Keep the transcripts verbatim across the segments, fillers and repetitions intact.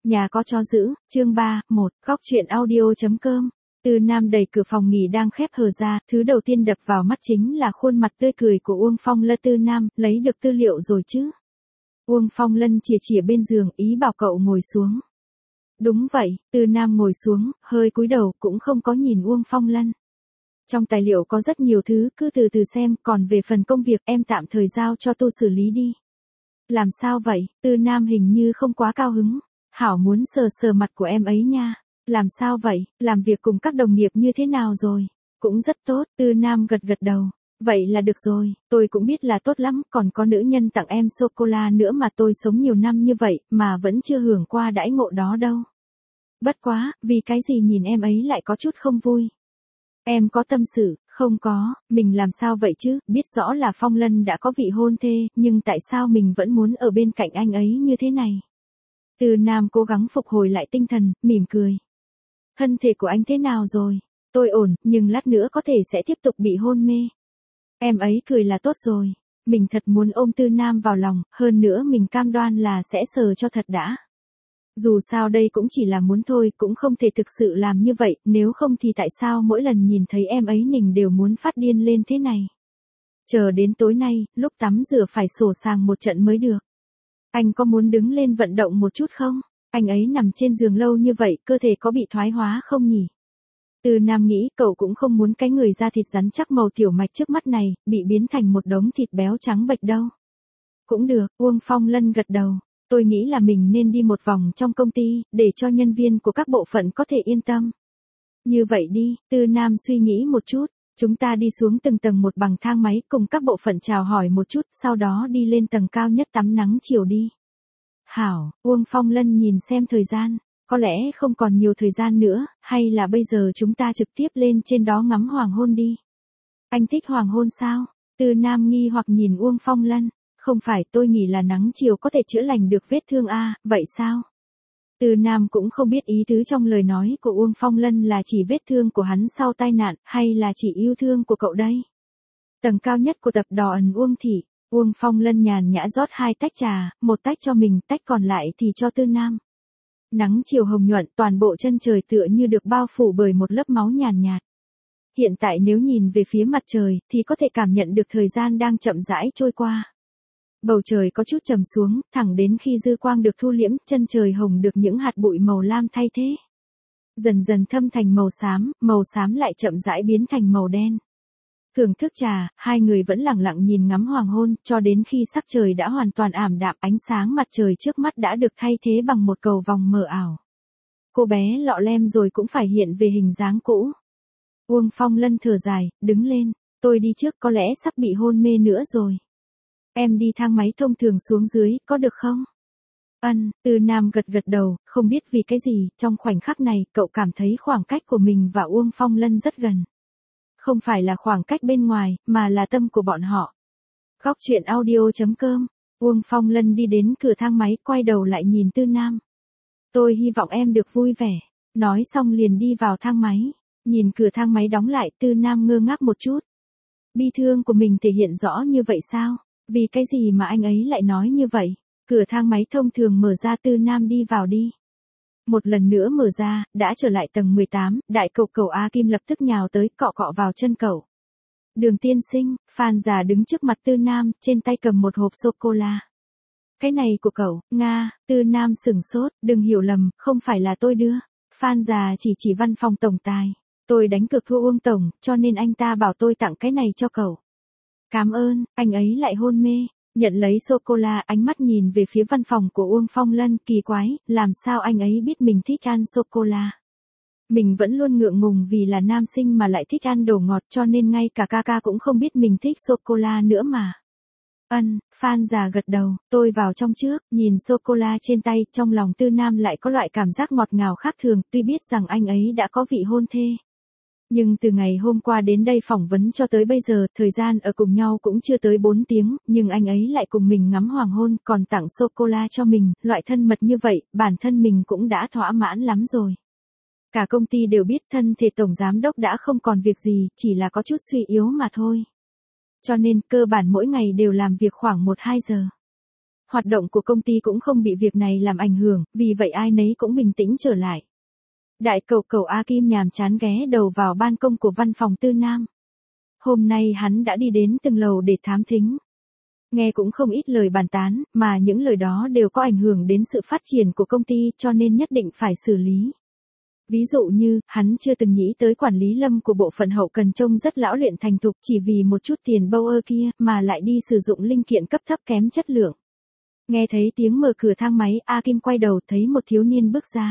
Nhà có chó giữ, chương ba, một, góc truyện audio.com. Tư Nam đẩy cửa phòng nghỉ đang khép hờ ra, thứ đầu tiên đập vào mắt chính là khuôn mặt tươi cười của Uông Phong Lân. Tư Nam, lấy được tư liệu rồi chứ? Uông Phong Lân chìa chìa bên giường, ý bảo cậu ngồi xuống. Đúng vậy, Tư Nam ngồi xuống, hơi cúi đầu, cũng không có nhìn Uông Phong Lân. Trong tài liệu có rất nhiều thứ, cứ từ từ xem, còn về phần công việc em tạm thời giao cho tôi xử lý đi. Làm sao vậy? Tư Nam hình như không quá cao hứng. Hảo muốn sờ sờ mặt của em ấy nha. Làm sao vậy? Làm việc cùng các đồng nghiệp như thế nào rồi? Cũng rất tốt, Tư Nam gật gật đầu. Vậy là được rồi, tôi cũng biết là tốt lắm, còn có nữ nhân tặng em sô-cô-la nữa mà tôi sống nhiều năm như vậy, mà vẫn chưa hưởng qua đãi ngộ đó đâu. Bất quá, vì cái gì nhìn em ấy lại có chút không vui? Em có tâm sự, không có, mình làm sao vậy chứ, biết rõ là Phong Lân đã có vị hôn thê, nhưng tại sao mình vẫn muốn ở bên cạnh anh ấy như thế này? Tư Nam cố gắng phục hồi lại tinh thần, mỉm cười. Thân thể của anh thế nào rồi? Tôi ổn, nhưng lát nữa có thể sẽ tiếp tục bị hôn mê. Em ấy cười là tốt rồi. Mình thật muốn ôm Tư Nam vào lòng, hơn nữa mình cam đoan là sẽ sờ cho thật đã. Dù sao đây cũng chỉ là muốn thôi, cũng không thể thực sự làm như vậy, nếu không thì tại sao mỗi lần nhìn thấy em ấy mình đều muốn phát điên lên thế này? Chờ đến tối nay, lúc tắm rửa phải sổ sàng một trận mới được. Anh có muốn đứng lên vận động một chút không? Anh ấy nằm trên giường lâu như vậy, cơ thể có bị thoái hóa không nhỉ? Tư Nam nghĩ cậu cũng không muốn cái người da thịt rắn chắc màu tiểu mạch trước mắt này, bị biến thành một đống thịt béo trắng bệch đâu. Cũng được, Uông Phong Lân gật đầu. Tôi nghĩ là mình nên đi một vòng trong công ty, để cho nhân viên của các bộ phận có thể yên tâm. Như vậy đi, Tư Nam suy nghĩ một chút. Chúng ta đi xuống từng tầng một bằng thang máy cùng các bộ phận chào hỏi một chút, sau đó đi lên tầng cao nhất tắm nắng chiều đi. Hảo, Uông Phong Lân nhìn xem thời gian, có lẽ không còn nhiều thời gian nữa, hay là bây giờ chúng ta trực tiếp lên trên đó ngắm hoàng hôn đi. Anh thích hoàng hôn sao? Tư Nam nghi hoặc nhìn Uông Phong Lân, không phải tôi nghĩ là nắng chiều có thể chữa lành được vết thương a, vậy sao? Tư Nam cũng không biết ý tứ trong lời nói của Uông Phong Lân là chỉ vết thương của hắn sau tai nạn, hay là chỉ yêu thương của cậu đây. Tầng cao nhất của tập đoàn Uông Thị, Uông Phong Lân nhàn nhã rót hai tách trà, một tách cho mình, tách còn lại thì cho Tư Nam. Nắng chiều hồng nhuận, toàn bộ chân trời tựa như được bao phủ bởi một lớp máu nhàn nhạt. Hiện tại nếu nhìn về phía mặt trời, thì có thể cảm nhận được thời gian đang chậm rãi trôi qua. Bầu trời có chút trầm xuống, thẳng đến khi dư quang được thu liễm, chân trời hồng được những hạt bụi màu lam thay thế. Dần dần thâm thành màu xám, màu xám lại chậm rãi biến thành màu đen. Thưởng thức trà, hai người vẫn lặng lặng nhìn ngắm hoàng hôn, cho đến khi sắc trời đã hoàn toàn ảm đạm, ánh sáng mặt trời trước mắt đã được thay thế bằng một cầu vòng mờ ảo. Cô bé lọ lem rồi cũng phải hiện về hình dáng cũ. Uông Phong Lân thở dài, đứng lên, tôi đi trước, có lẽ sắp bị hôn mê nữa rồi. Em đi thang máy thông thường xuống dưới, có được không? Ân, Tư Nam gật gật đầu, không biết vì cái gì, trong khoảnh khắc này, cậu cảm thấy khoảng cách của mình và Uông Phong Lân rất gần. Không phải là khoảng cách bên ngoài, mà là tâm của bọn họ. Góc truyện audio.com, Uông Phong Lân đi đến cửa thang máy, quay đầu lại nhìn Tư Nam. Tôi hy vọng em được vui vẻ. Nói xong liền đi vào thang máy. Nhìn cửa thang máy đóng lại, Tư Nam ngơ ngác một chút. Bi thương của mình thể hiện rõ như vậy sao? Vì cái gì mà anh ấy lại nói như vậy? Cửa thang máy thông thường mở ra, Tư Nam đi vào đi. Một lần nữa mở ra, đã trở lại tầng mười tám, đại cậu cậu A Kim lập tức nhào tới, cọ cọ vào chân cậu. Đường tiên sinh, Phan già đứng trước mặt Tư Nam, trên tay cầm một hộp sô-cô-la. Cái này của cậu, Nga, Tư Nam sửng sốt, đừng hiểu lầm, không phải là tôi đưa. Phan già chỉ chỉ văn phòng tổng tài. Tôi đánh cược thua Uông tổng, cho nên anh ta bảo tôi tặng cái này cho cậu. Cảm ơn, anh ấy lại hôn mê. Nhận lấy sô-cô-la, ánh mắt nhìn về phía văn phòng của Uông Phong Lân, kỳ quái, làm sao anh ấy biết mình thích ăn sô-cô-la. Mình vẫn luôn ngượng ngùng vì là nam sinh mà lại thích ăn đồ ngọt, cho nên ngay cả ca ca cũng không biết mình thích sô-cô-la nữa mà. Ân, Phan già gật đầu, tôi vào trong trước, nhìn sô-cô-la trên tay, trong lòng Tư Nam lại có loại cảm giác ngọt ngào khác thường, tuy biết rằng anh ấy đã có vị hôn thê. Nhưng từ ngày hôm qua đến đây phỏng vấn cho tới bây giờ, thời gian ở cùng nhau cũng chưa tới bốn tiếng, nhưng anh ấy lại cùng mình ngắm hoàng hôn, còn tặng sô-cô-la cho mình, loại thân mật như vậy, bản thân mình cũng đã thỏa mãn lắm rồi. Cả công ty đều biết thân thể tổng giám đốc đã không còn việc gì, chỉ là có chút suy yếu mà thôi. Cho nên, cơ bản mỗi ngày đều làm việc khoảng một hai giờ. Hoạt động của công ty cũng không bị việc này làm ảnh hưởng, vì vậy ai nấy cũng bình tĩnh trở lại. Đại cẩu cẩu A Kim nhàm chán ghé đầu vào ban công của văn phòng Tư Nam. Hôm nay hắn đã đi đến từng lầu để thám thính. Nghe cũng không ít lời bàn tán, mà những lời đó đều có ảnh hưởng đến sự phát triển của công ty cho nên nhất định phải xử lý. Ví dụ như, hắn chưa từng nghĩ tới quản lý lâm của bộ phận hậu cần trông rất lão luyện thành thục chỉ vì một chút tiền bâu ơ kia mà lại đi sử dụng linh kiện cấp thấp kém chất lượng. Nghe thấy tiếng mở cửa thang máy, A Kim quay đầu thấy một thiếu niên bước ra.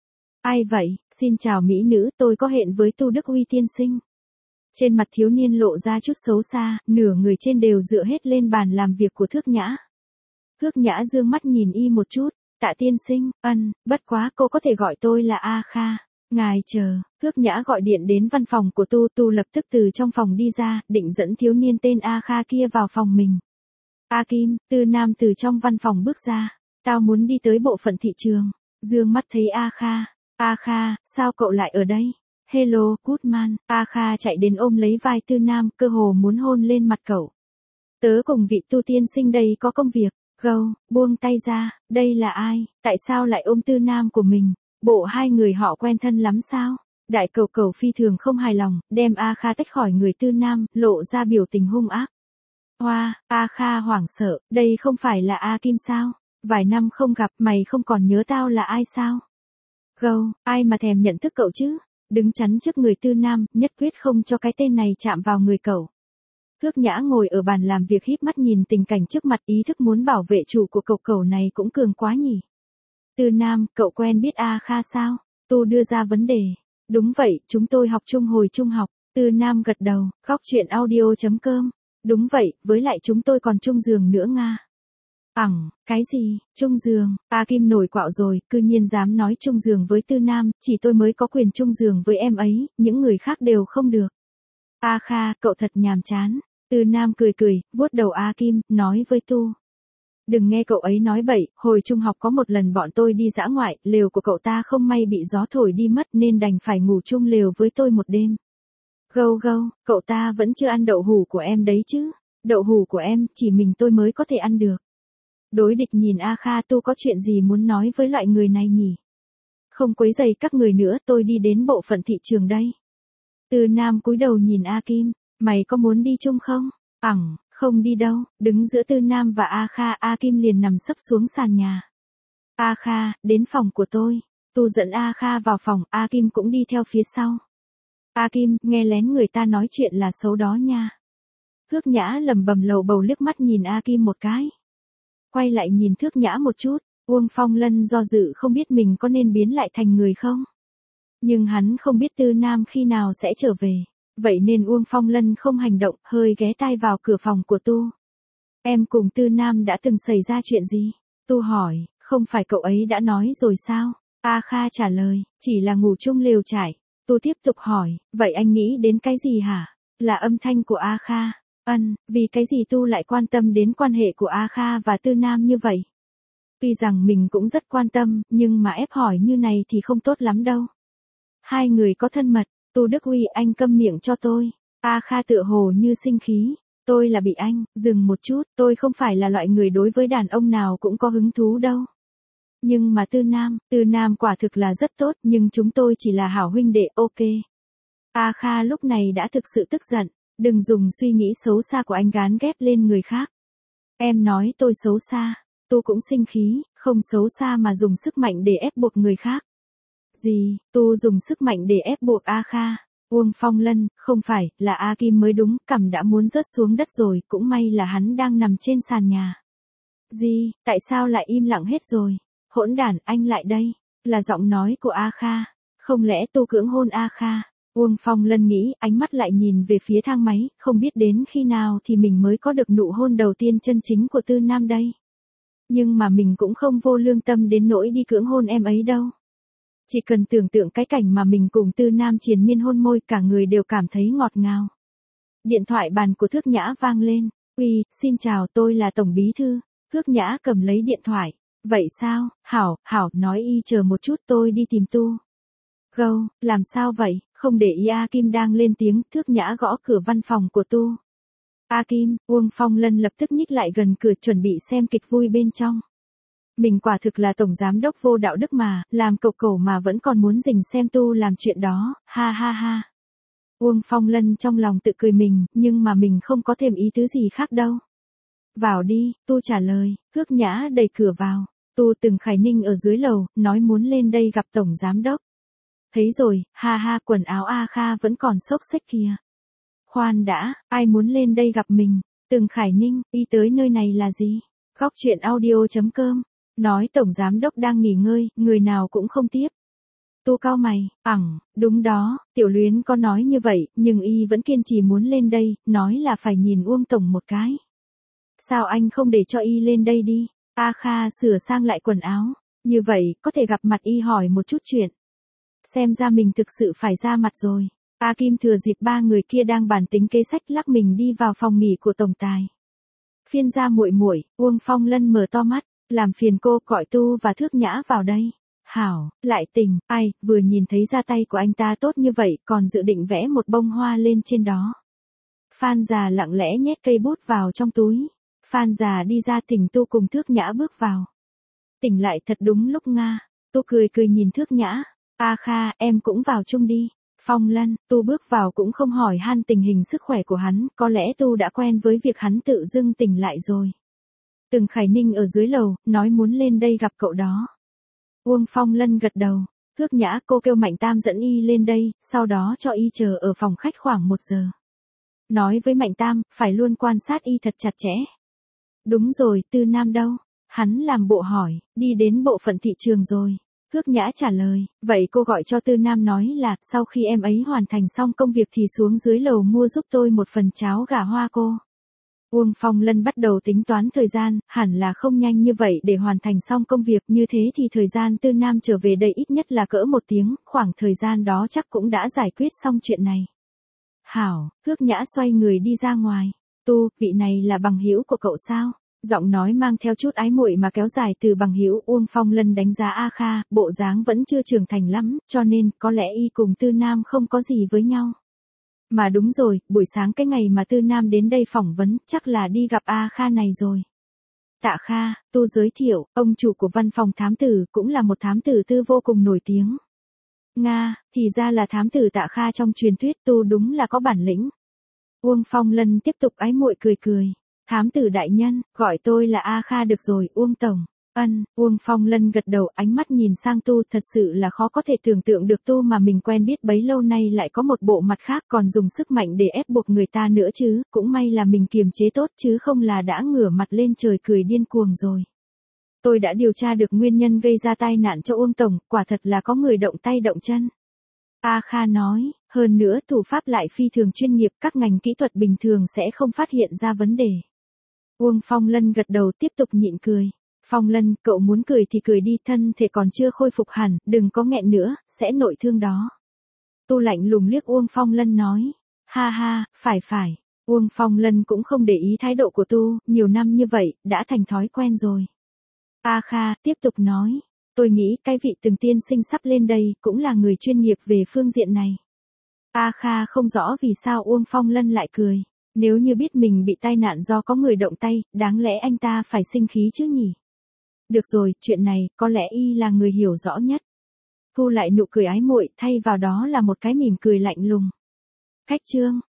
Ai vậy? Xin chào mỹ nữ, tôi có hẹn với Tu Đức Uy tiên sinh. Trên mặt thiếu niên lộ ra chút xấu xa, nửa người trên đều dựa hết lên bàn làm việc của Thước Nhã. Thước Nhã dương mắt nhìn y một chút, Tạ tiên sinh, ân, bất quá cô có thể gọi tôi là A Kha. Ngài chờ, Thước Nhã gọi điện đến văn phòng của Tu, Tu lập tức từ trong phòng đi ra, định dẫn thiếu niên tên A Kha kia vào phòng mình. A Kim, Tư Nam từ trong văn phòng bước ra, tao muốn đi tới bộ phận thị trường. Dương mắt thấy A Kha, A Kha, sao cậu lại ở đây? Hello, Goodman. A Kha chạy đến ôm lấy vai Tư Nam, cơ hồ muốn hôn lên mặt cậu. Tớ cùng vị Tu tiên sinh đây có công việc. Gâu, buông tay ra, đây là ai, tại sao lại ôm Tư Nam của mình? Bộ hai người họ quen thân lắm sao? Đại cẩu cẩu phi thường không hài lòng, đem A Kha tách khỏi người Tư Nam, lộ ra biểu tình hung ác. Hoa, A Kha hoảng sợ, đây không phải là A Kim sao? Vài năm không gặp mày không còn nhớ tao là ai sao? Gâu, ai mà thèm nhận thức cậu chứ? Đứng chắn trước người Tư Nam, nhất quyết không cho cái tên này chạm vào người cậu. Thước Nhã ngồi ở bàn làm việc híp mắt nhìn tình cảnh trước mặt, ý thức muốn bảo vệ chủ của cậu cẩu này cũng cường quá nhỉ. Tư Nam, cậu quen biết A Kha sao? Tu đưa ra vấn đề. Đúng vậy, chúng tôi học chung hồi trung học. Tư Nam gật đầu, góc chuyện audio chấm com. Đúng vậy, với lại chúng tôi còn chung giường nữa Nga. Ẳng, cái gì, chung giường? A Kim nổi quạo rồi, cư nhiên dám nói chung giường với Tư Nam, chỉ tôi mới có quyền chung giường với em ấy, những người khác đều không được. A Kha, cậu thật nhàm chán. Tư Nam cười cười, vuốt đầu A Kim, nói với Tu. Đừng nghe cậu ấy nói bậy, hồi trung học có một lần bọn tôi đi dã ngoại, lều của cậu ta không may bị gió thổi đi mất nên đành phải ngủ chung lều với tôi một đêm. Gâu gâu, cậu ta vẫn chưa ăn đậu hủ của em đấy chứ? Đậu hủ của em, chỉ mình tôi mới có thể ăn được. Đối địch nhìn A Kha, Tu có chuyện gì muốn nói với loại người này nhỉ? Không quấy rầy các người nữa, tôi đi đến bộ phận thị trường đây. Tư Nam cúi đầu nhìn A Kim, mày có muốn đi chung không? Ẳng, không đi đâu, đứng giữa Tư Nam và A Kha, A Kim liền nằm sấp xuống sàn nhà. A Kha, đến phòng của tôi. Tu dẫn A Kha vào phòng, A Kim cũng đi theo phía sau. A Kim, nghe lén người ta nói chuyện là xấu đó nha. Thước Nhã lẩm bẩm lầu bầu liếc mắt nhìn A Kim một cái. Quay lại nhìn Thước Nhã một chút, Uông Phong Lân do dự không biết mình có nên biến lại thành người không. Nhưng hắn không biết Tư Nam khi nào sẽ trở về. Vậy nên Uông Phong Lân không hành động, hơi ghé tai vào cửa phòng của Tu. Em cùng Tư Nam đã từng xảy ra chuyện gì? Tu hỏi, không phải cậu ấy đã nói rồi sao? A Kha trả lời, chỉ là ngủ chung lều trải. Tu tiếp tục hỏi, vậy anh nghĩ đến cái gì hả? Là âm thanh của A Kha. Ân, vì cái gì Tu lại quan tâm đến quan hệ của A Kha và Tư Nam như vậy? Tuy rằng mình cũng rất quan tâm, nhưng mà ép hỏi như này thì không tốt lắm đâu. Hai người có thân mật. Tu Đức Uy, anh câm miệng cho tôi. A Kha tựa hồ như sinh khí. Tôi là bị anh, dừng một chút, tôi không phải là loại người đối với đàn ông nào cũng có hứng thú đâu. Nhưng mà Tư Nam, Tư Nam quả thực là rất tốt, nhưng chúng tôi chỉ là hảo huynh đệ, ok. A Kha lúc này đã thực sự tức giận, đừng dùng suy nghĩ xấu xa của anh gán ghép lên người khác. Em nói tôi xấu xa, Tu cũng sinh khí, không xấu xa mà dùng sức mạnh để ép buộc người khác. Gì, Tu dùng sức mạnh để ép buộc A Kha. Uông Phong Lân, không phải, là A Kim mới đúng, cằm đã muốn rớt xuống đất rồi, cũng may là hắn đang nằm trên sàn nhà. Gì, tại sao lại im lặng hết rồi? Hỗn đản, anh lại đây. Là giọng nói của A Kha. Không lẽ Tu cưỡng hôn A Kha? Uông Phong Lân nghĩ, ánh mắt lại nhìn về phía thang máy, không biết đến khi nào thì mình mới có được nụ hôn đầu tiên chân chính của Tư Nam đây. Nhưng mà mình cũng không vô lương tâm đến nỗi đi cưỡng hôn em ấy đâu. Chỉ cần tưởng tượng cái cảnh mà mình cùng Tư Nam triền miên hôn môi, cả người đều cảm thấy ngọt ngào. Điện thoại bàn của Thước Nhã vang lên. Uy, xin chào, tôi là Tổng Bí Thư. Thước Nhã cầm lấy điện thoại. Vậy sao, Hảo, Hảo, nói y chờ một chút tôi đi tìm Tu. Gâu, làm sao vậy, không để ý A Kim đang lên tiếng, Thước Nhã gõ cửa văn phòng của Tu. A Kim, Uông Phong Lân lập tức nhích lại gần cửa chuẩn bị xem kịch vui bên trong. Mình quả thực là tổng giám đốc vô đạo đức mà, làm cậu cẩu mà vẫn còn muốn rình xem tu làm chuyện đó, ha ha ha. Uông Phong Lân trong lòng tự cười mình, nhưng mà mình không có thêm ý tứ gì khác đâu. Vào đi, tu trả lời, Thước Nhã đẩy cửa vào. Tu Từng Khải Ninh ở dưới lầu, nói muốn lên đây gặp tổng giám đốc. Thấy rồi, ha ha, quần áo A Kha vẫn còn xốc xếch kìa. Khoan đã, ai muốn lên đây gặp mình? Từng Khải Ninh, đi tới nơi này là gì? Góc truyện audio chấm com. Nói tổng giám đốc đang nghỉ ngơi, người nào cũng không tiếp. Tu cau mày, ẳng, đúng đó, Tiểu Luyến có nói như vậy, nhưng y vẫn kiên trì muốn lên đây, nói là phải nhìn Uông tổng một cái. Sao anh không để cho y lên đây đi? A Kha sửa sang lại quần áo, như vậy, có thể gặp mặt y hỏi một chút chuyện. Xem ra mình thực sự phải ra mặt rồi. A Kim thừa dịp ba người kia đang bàn tính kế sách lắc mình đi vào phòng nghỉ của tổng tài. Phiên gia muội muội, Uông Phong Lân mở to mắt, làm phiền cô gọi Tu và Thước Nhã vào đây. Hảo, lại tình, ai, vừa nhìn thấy ra tay của anh ta tốt như vậy, còn dự định vẽ một bông hoa lên trên đó. Phan già lặng lẽ nhét cây bút vào trong túi. Phan già đi ra, Tỉnh Tu cùng Thước Nhã bước vào. Tỉnh lại thật đúng lúc Nga. Tu cười cười nhìn Thước Nhã. A Kha, em cũng vào chung đi. Phong Lân, Tu bước vào cũng không hỏi han tình hình sức khỏe của hắn, có lẽ Tu đã quen với việc hắn tự dưng tỉnh lại rồi. Từng Khải Ninh ở dưới lầu, nói muốn lên đây gặp cậu đó. Uông Phong Lân gật đầu. Thước Nhã, cô kêu Mạnh Tam dẫn y lên đây, sau đó cho y chờ ở phòng khách khoảng một giờ. Nói với Mạnh Tam, phải luôn quan sát y thật chặt chẽ. Đúng rồi, Tư Nam đâu? Hắn làm bộ hỏi, đi đến bộ phận thị trường rồi. Thước Nhã trả lời, vậy cô gọi cho Tư Nam nói là, sau khi em ấy hoàn thành xong công việc thì xuống dưới lầu mua giúp tôi một phần cháo gà hoa cô. Uông Phong Lân bắt đầu tính toán thời gian, hẳn là không nhanh như vậy để hoàn thành xong công việc, như thế thì thời gian Tư Nam trở về đây ít nhất là cỡ một tiếng, khoảng thời gian đó chắc cũng đã giải quyết xong chuyện này. Hảo, Thước Nhã xoay người đi ra ngoài. Tu, vị này là bằng hữu của cậu sao? Giọng nói mang theo chút ái muội mà kéo dài từ bằng hữu. Uông Phong Lân đánh giá A Kha, bộ dáng vẫn chưa trưởng thành lắm, cho nên có lẽ y cùng Tư Nam không có gì với nhau. Mà đúng rồi, buổi sáng cái ngày mà Tư Nam đến đây phỏng vấn, chắc là đi gặp A Kha này rồi. Tạ Kha, Tu giới thiệu, ông chủ của văn phòng thám tử, cũng là một thám tử tư vô cùng nổi tiếng. Nga, thì ra là thám tử Tạ Kha trong truyền thuyết. Tu đúng là có bản lĩnh. Uông Phong Lân tiếp tục ái muội cười cười. Thám tử đại nhân, gọi tôi là A Kha được rồi, Uông tổng. Ân, Uông Phong Lân gật đầu, ánh mắt nhìn sang Tu, thật sự là khó có thể tưởng tượng được Tu mà mình quen biết bấy lâu nay lại có một bộ mặt khác, còn dùng sức mạnh để ép buộc người ta nữa chứ, cũng may là mình kiềm chế tốt chứ không là đã ngửa mặt lên trời cười điên cuồng rồi. Tôi đã điều tra được nguyên nhân gây ra tai nạn cho Uông tổng, quả thật là có người động tay động chân. A Kha nói, hơn nữa thủ pháp lại phi thường chuyên nghiệp, các ngành kỹ thuật bình thường sẽ không phát hiện ra vấn đề. Uông Phong Lân gật đầu tiếp tục nhịn cười. Phong Lân, cậu muốn cười thì cười đi, thân thể còn chưa khôi phục hẳn, đừng có nghẹn nữa, sẽ nội thương đó. Tu lạnh lùng liếc Uông Phong Lân nói. Ha ha, phải phải. Uông Phong Lân cũng không để ý thái độ của Tu, nhiều năm như vậy, đã thành thói quen rồi. A Kha tiếp tục nói. Tôi nghĩ cái vị từng tiên sinh sắp lên đây, cũng là người chuyên nghiệp về phương diện này. A Kha không rõ vì sao Uông Phong Lân lại cười. Nếu như biết mình bị tai nạn do có người động tay, đáng lẽ anh ta phải sinh khí chứ nhỉ? Được rồi, chuyện này, có lẽ y là người hiểu rõ nhất. Thu lại nụ cười ái muội, thay vào đó là một cái mỉm cười lạnh lùng. Khách trương,